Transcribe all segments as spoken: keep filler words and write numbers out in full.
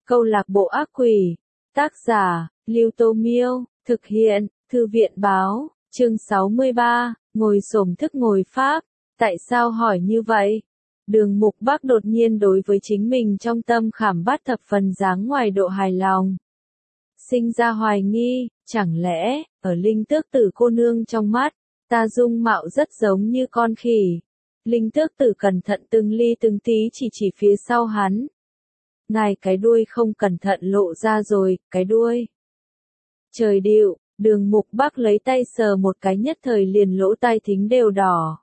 Câu lạc bộ ác quỷ. Tác giả, Lưu Tô Miêu. Thực hiện, Thư viện Báo. Chương sáu mươi ba, ngồi xổm thức ngồi Pháp. Tại sao hỏi như vậy? Đường Mục Bắc đột nhiên đối với chính mình trong tâm khảm bát thập phần dáng ngoài độ hài lòng. Sinh ra hoài nghi, chẳng lẽ, ở Linh Tước Tử cô nương trong mắt, ta dung mạo rất giống như con khỉ. Linh Tước Tử cẩn thận từng ly từng tí chỉ chỉ phía sau hắn. Ngài cái đuôi không cẩn thận lộ ra rồi, cái đuôi. Trời điệu, Đường Mục Bắc lấy tay sờ một cái nhất thời liền lỗ tai thính đều đỏ.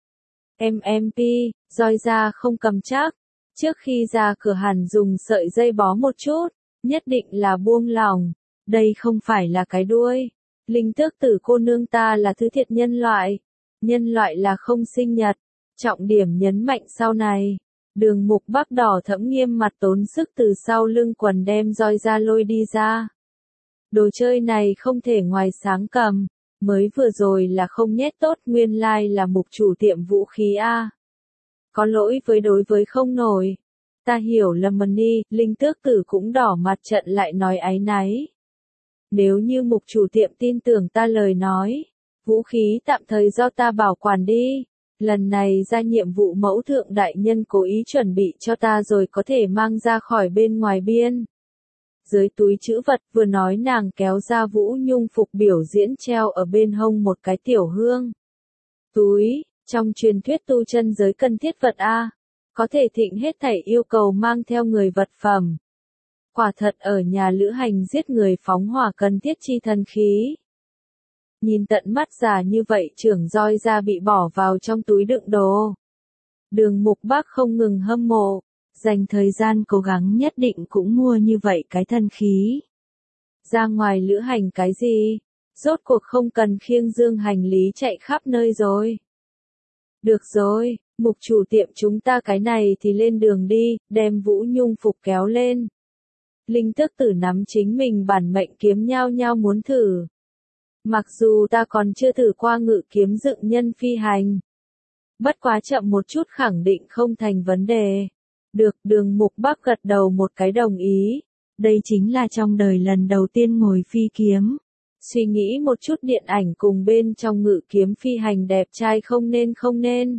em em pê, roi ra không cầm chắc. Trước khi ra cửa hẳn dùng sợi dây bó một chút, nhất định là buông lòng. Đây không phải là cái đuôi. Linh Tước Tử cô nương ta là thứ thiệt nhân loại. Nhân loại là không sinh nhật. Trọng điểm nhấn mạnh sau này. Đường Mục Bắc đỏ thẫm nghiêm mặt tốn sức từ sau lưng quần đem roi ra lôi đi ra. Đồ chơi này không thể ngoài sáng cầm. Mới vừa rồi là không nhét tốt, nguyên lai là mục chủ tiệm vũ khí a. Có lỗi với đối với không nổi. Ta hiểu lầm đi, Linh Tước Tử cũng đỏ mặt trận lại nói áy náy. Nếu như mục chủ tiệm tin tưởng ta lời nói, vũ khí tạm thời do ta bảo quản đi. Lần này ra nhiệm vụ mẫu thượng đại nhân cố ý chuẩn bị cho ta rồi có thể mang ra khỏi bên ngoài biên. Dưới túi trữ vật vừa nói nàng kéo ra Vũ Nhung phục biểu diễn treo ở bên hông một cái tiểu hương. Túi, trong truyền thuyết tu chân giới cần thiết vật A, có thể thịnh hết thảy yêu cầu mang theo người vật phẩm. Quả thật ở nhà lữ hành giết người phóng hỏa cần thiết chi thần khí. Nhìn tận mắt già như vậy trưởng roi ra bị bỏ vào trong túi đựng đồ. Đường Mục Bắc không ngừng hâm mộ, dành thời gian cố gắng nhất định cũng mua như vậy cái thần khí. Ra ngoài lữ hành cái gì? Rốt cuộc không cần khiêng dương hành lý chạy khắp nơi rồi. Được rồi, mục chủ tiệm chúng ta cái này thì lên đường đi, đem Vũ Nhung phục kéo lên. Linh Tước Tử nắm chính mình bản mệnh kiếm nhao nhao muốn thử. Mặc dù ta còn chưa thử qua ngự kiếm dựng nhân phi hành. Bất quá chậm một chút khẳng định không thành vấn đề. Được, Đường Mục Bắc gật đầu một cái đồng ý. Đây chính là trong đời lần đầu tiên ngồi phi kiếm. Suy nghĩ một chút điện ảnh cùng bên trong ngự kiếm phi hành đẹp trai không nên không nên.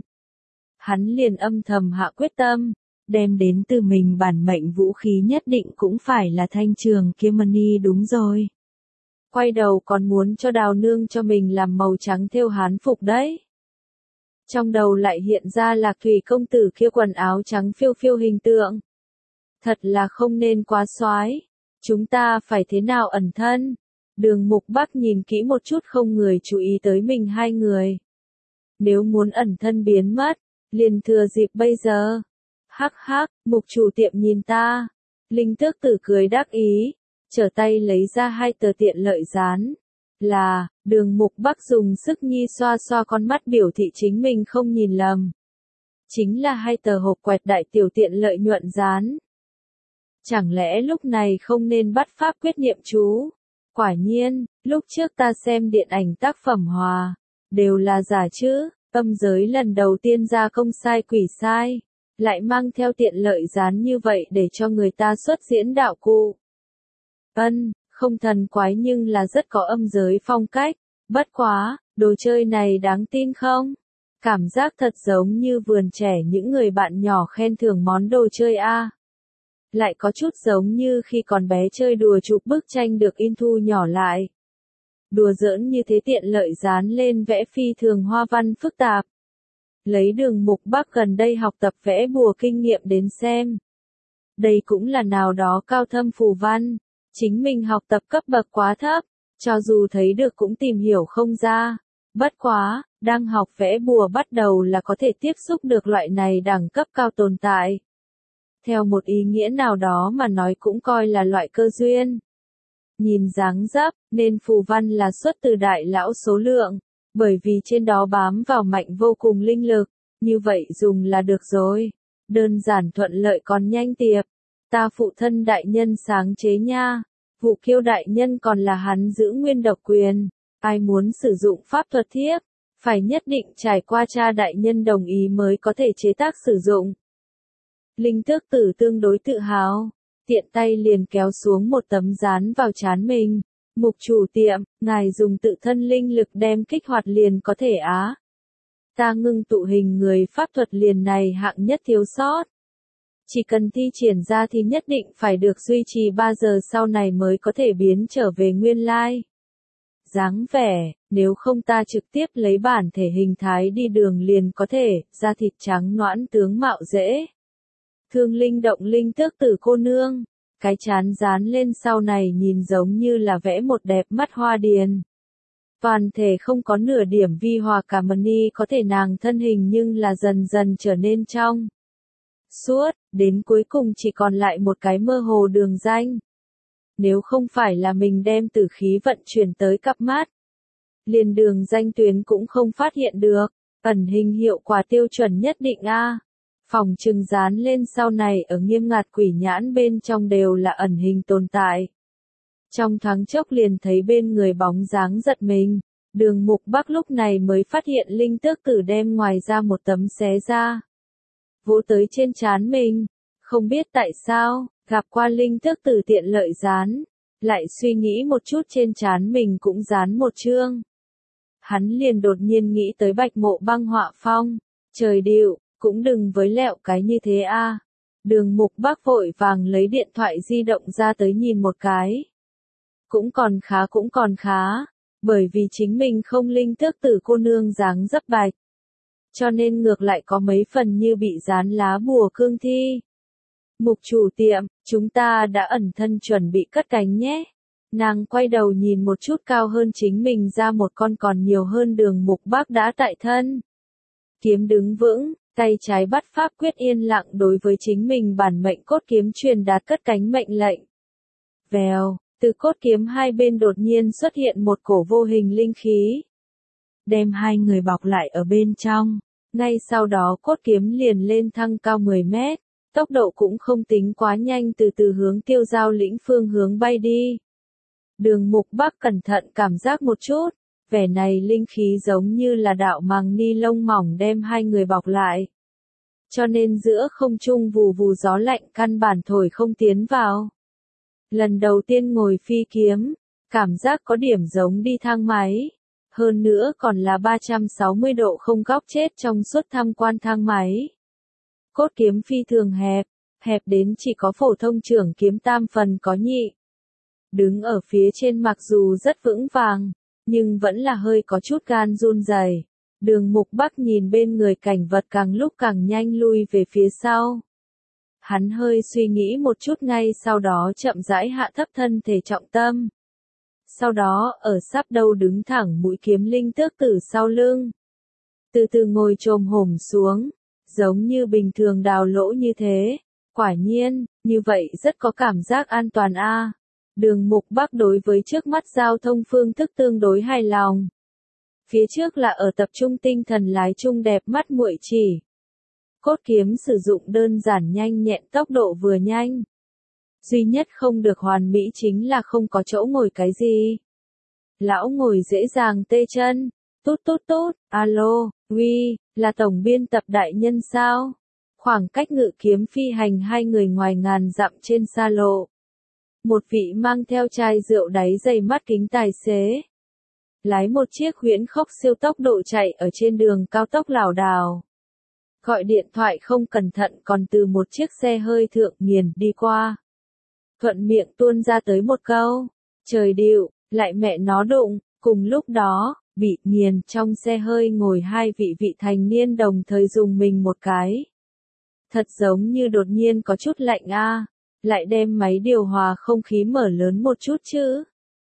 Hắn liền âm thầm hạ quyết tâm. Đem đến từ mình bản mệnh vũ khí nhất định cũng phải là thanh trường kiếm mani đúng rồi. Quay đầu còn muốn cho Đào nương cho mình làm màu trắng thêu hán phục đấy. Trong đầu lại hiện ra Lạc Thủy công tử kia quần áo trắng phiêu phiêu hình tượng. Thật là không nên quá soái. Chúng ta phải thế nào ẩn thân? Đường Mục Bắc nhìn kỹ một chút không người chú ý tới mình hai người. Nếu muốn ẩn thân biến mất, liền thừa dịp bây giờ. Hắc hắc, mục chủ tiệm nhìn ta. Linh Tước Tử cười đắc ý. Trở tay lấy ra hai tờ tiện lợi dán. Là, Đường Mục Bắc dùng sức nhi xoa xoa con mắt biểu thị chính mình không nhìn lầm. Chính là hai tờ hộp quẹt đại tiểu tiện lợi nhuận dán. Chẳng lẽ lúc này không nên bắt pháp quyết niệm chú? Quả nhiên, lúc trước ta xem điện ảnh tác phẩm hòa, đều là giả chứ, âm giới lần đầu tiên ra công sai quỷ sai, lại mang theo tiện lợi dán như vậy để cho người ta xuất diễn đạo cụ. Ân, không thần quái nhưng là rất có âm giới phong cách, bất quá, đồ chơi này đáng tin không? Cảm giác thật giống như vườn trẻ những người bạn nhỏ khen thưởng món đồ chơi a. Lại có chút giống như khi còn bé chơi đùa chụp bức tranh được in thu nhỏ lại. Đùa giỡn như thế tiện lợi dán lên vẽ phi thường hoa văn phức tạp. Lấy Đường Mục Bắc gần đây học tập vẽ bùa kinh nghiệm đến xem. Đây cũng là nào đó cao thâm phù văn. Chính mình học tập cấp bậc quá thấp, cho dù thấy được cũng tìm hiểu không ra. Bất quá, đang học vẽ bùa bắt đầu là có thể tiếp xúc được loại này đẳng cấp cao tồn tại. Theo một ý nghĩa nào đó mà nói cũng coi là loại cơ duyên. Nhìn dáng dấp, nên phù văn là xuất từ đại lão số lượng, bởi vì trên đó bám vào mạnh vô cùng linh lực, như vậy dùng là được rồi. Đơn giản thuận lợi còn nhanh tiệp. Ta phụ thân đại nhân sáng chế nha, Vụ Kiêu đại nhân còn là hắn giữ nguyên độc quyền, ai muốn sử dụng pháp thuật thiếp, phải nhất định trải qua cha đại nhân đồng ý mới có thể chế tác sử dụng. Linh Tước Tử tương đối tự hào, tiện tay liền kéo xuống một tấm dán vào trán mình. Mục chủ tiệm, ngài dùng tự thân linh lực đem kích hoạt liền có thể á. Ta ngưng tụ hình người pháp thuật liền này hạng nhất thiếu sót. Chỉ cần thi triển ra thì nhất định phải được duy trì ba giờ sau này mới có thể biến trở về nguyên lai. Dáng vẻ, nếu không ta trực tiếp lấy bản thể hình thái đi đường liền có thể, da thịt trắng nõn tướng mạo dễ. Thương linh động linh tước tử cô nương, cái chán dán lên sau này nhìn giống như là vẽ một đẹp mắt hoa điền. Toàn thể không có nửa điểm vi hòa cả mani có thể nàng thân hình nhưng là dần dần trở nên trong. Suốt, đến cuối cùng chỉ còn lại một cái mơ hồ đường danh. Nếu không phải là mình đem tử khí vận chuyển tới cặp mắt, liền đường danh tuyến cũng không phát hiện được, ẩn hình hiệu quả tiêu chuẩn nhất định a. Phòng trừng dán lên sau này ở nghiêm ngặt quỷ nhãn bên trong đều là ẩn hình tồn tại. Trong thoáng chốc liền thấy bên người bóng dáng giật mình, Đường Mục Bắc lúc này mới phát hiện linh tước tử đem ngoài ra một tấm xé ra. Vỗ tới trên trán mình, không biết tại sao, gặp qua linh tước tử tiện lợi dán, lại suy nghĩ một chút trên trán mình cũng dán một chương. Hắn liền đột nhiên nghĩ tới Bạch Mộ Băng họa phong, trời điệu, cũng đừng với lẹo cái như thế a. Đường Mục Bắc vội vàng lấy điện thoại di động ra tới nhìn một cái. Cũng còn khá cũng còn khá, bởi vì chính mình không linh tước tử cô nương dáng dấp bạch. Cho nên ngược lại có mấy phần như bị dán lá bùa cương thi. Mục chủ tiệm, chúng ta đã ẩn thân chuẩn bị cất cánh nhé. Nàng quay đầu nhìn một chút cao hơn chính mình ra một con còn nhiều hơn Đường Mục Bắc đã tại thân. Kiếm đứng vững, tay trái bắt pháp quyết yên lặng đối với chính mình bản mệnh cốt kiếm truyền đạt cất cánh mệnh lệnh. Vèo, từ cốt kiếm hai bên đột nhiên xuất hiện một cổ vô hình linh khí. Đem hai người bọc lại ở bên trong, ngay sau đó cốt kiếm liền lên thăng cao mười mét, tốc độ cũng không tính quá nhanh từ từ hướng Tiêu Giao lĩnh phương hướng bay đi. Đường Mục Bắc cẩn thận cảm giác một chút, vẻ này linh khí giống như là đạo màng ni lông mỏng đem hai người bọc lại. Cho nên giữa không trung vù vù gió lạnh căn bản thổi không tiến vào. Lần đầu tiên ngồi phi kiếm, cảm giác có điểm giống đi thang máy. Hơn nữa còn là ba trăm sáu mươi độ không góc chết trong suốt tham quan thang máy. Cốt kiếm phi thường hẹp, hẹp đến chỉ có phổ thông trưởng kiếm tam phần có nhị. Đứng ở phía trên mặc dù rất vững vàng, nhưng vẫn là hơi có chút gan run rẩy. Đường Mục Bắc nhìn bên người cảnh vật càng lúc càng nhanh lui về phía sau. Hắn hơi suy nghĩ một chút ngay sau đó chậm rãi hạ thấp thân thể trọng tâm. Sau đó ở sắp đầu đứng thẳng mũi kiếm linh tước tử sau lưng. Từ từ ngồi chồm hổm xuống, giống như bình thường đào lỗ như thế. Quả nhiên, như vậy rất có cảm giác an toàn a. Đường Mục Bắc đối với trước mắt giao thông phương thức tương đối hài lòng. Phía trước là ở tập trung tinh thần lái chung đẹp mắt muội chỉ. Cốt kiếm sử dụng đơn giản nhanh nhẹn tốc độ vừa nhanh. Duy nhất không được hoàn mỹ chính là không có chỗ ngồi cái gì. Lão ngồi dễ dàng tê chân, tốt tốt tốt, alo, uy, là tổng biên tập đại nhân sao? Khoảng cách ngự kiếm phi hành hai người ngoài ngàn dặm trên xa lộ. Một vị mang theo chai rượu đáy dày mắt kính tài xế. Lái một chiếc huyễn khốc siêu tốc độ chạy ở trên đường cao tốc lảo đảo. Gọi điện thoại không cẩn thận còn từ một chiếc xe hơi thượng nghiền đi qua. Thuận miệng tuôn ra tới một câu, trời điệu, lại mẹ nó đụng, cùng lúc đó, bị nghiền trong xe hơi ngồi hai vị vị thành niên đồng thời dùng mình một cái. Thật giống như đột nhiên có chút lạnh a, lại đem máy điều hòa không khí mở lớn một chút chứ.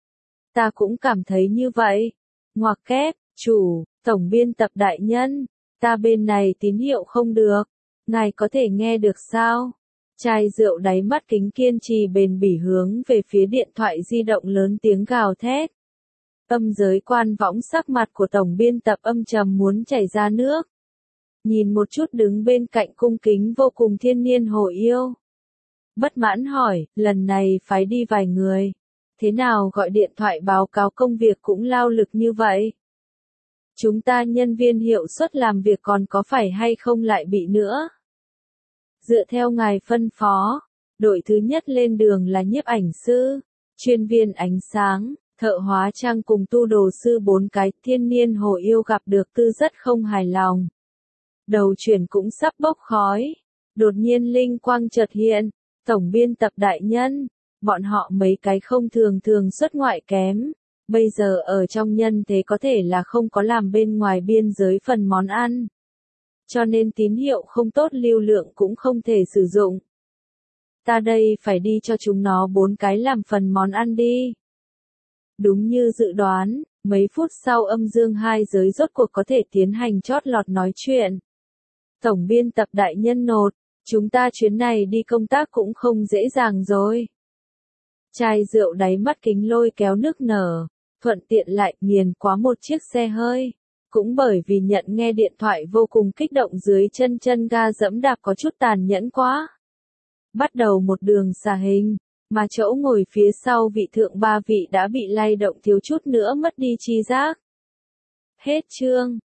Ta cũng cảm thấy như vậy. Ngoặc kép, chủ, tổng biên tập đại nhân, ta bên này tín hiệu không được, ngài có thể nghe được sao? Chai rượu đáy mắt kính kiên trì bền bỉ hướng về phía điện thoại di động lớn tiếng gào thét. Âm giới quan võng sắc mặt của tổng biên tập âm trầm muốn chảy ra nước. Nhìn một chút đứng bên cạnh cung kính vô cùng thiên niên hồ yêu. Bất mãn hỏi, lần này phái đi vài người. Thế nào gọi điện thoại báo cáo công việc cũng lao lực như vậy? Chúng ta nhân viên hiệu suất làm việc còn có phải hay không lại bị nữa? Dựa theo ngài phân phó, Đội thứ nhất lên đường là nhiếp ảnh sư, chuyên viên ánh sáng, thợ hóa trang cùng tu đồ sư bốn cái. Thiên niên hồ yêu gặp được Tư rất không hài lòng. Đầu chuyển cũng sắp bốc khói. Đột nhiên linh quang chợt hiện, tổng biên tập đại nhân, bọn họ mấy cái không thường thường xuất ngoại kém, bây giờ ở trong nhân thế có thể là không có làm bên ngoài biên giới phần món ăn. Cho nên tín hiệu không tốt lưu lượng cũng không thể sử dụng. Ta đây phải đi cho chúng nó bốn cái làm phần món ăn đi. Đúng như dự đoán, mấy phút sau âm dương hai giới rốt cuộc có thể tiến hành chót lọt nói chuyện. Tổng biên tập đại nhân nột, chúng ta chuyến này đi công tác cũng không dễ dàng rồi. Chai rượu đáy mắt kính lôi kéo nước nở, thuận tiện lại nghiền quá một chiếc xe hơi. Cũng bởi vì nhận nghe điện thoại vô cùng kích động dưới chân chân ga dẫm đạp có chút tàn nhẫn quá. Bắt đầu một đường xà hình, mà chỗ ngồi phía sau vị thượng ba vị đã bị lay động thiếu chút nữa mất đi tri giác. Hết chương.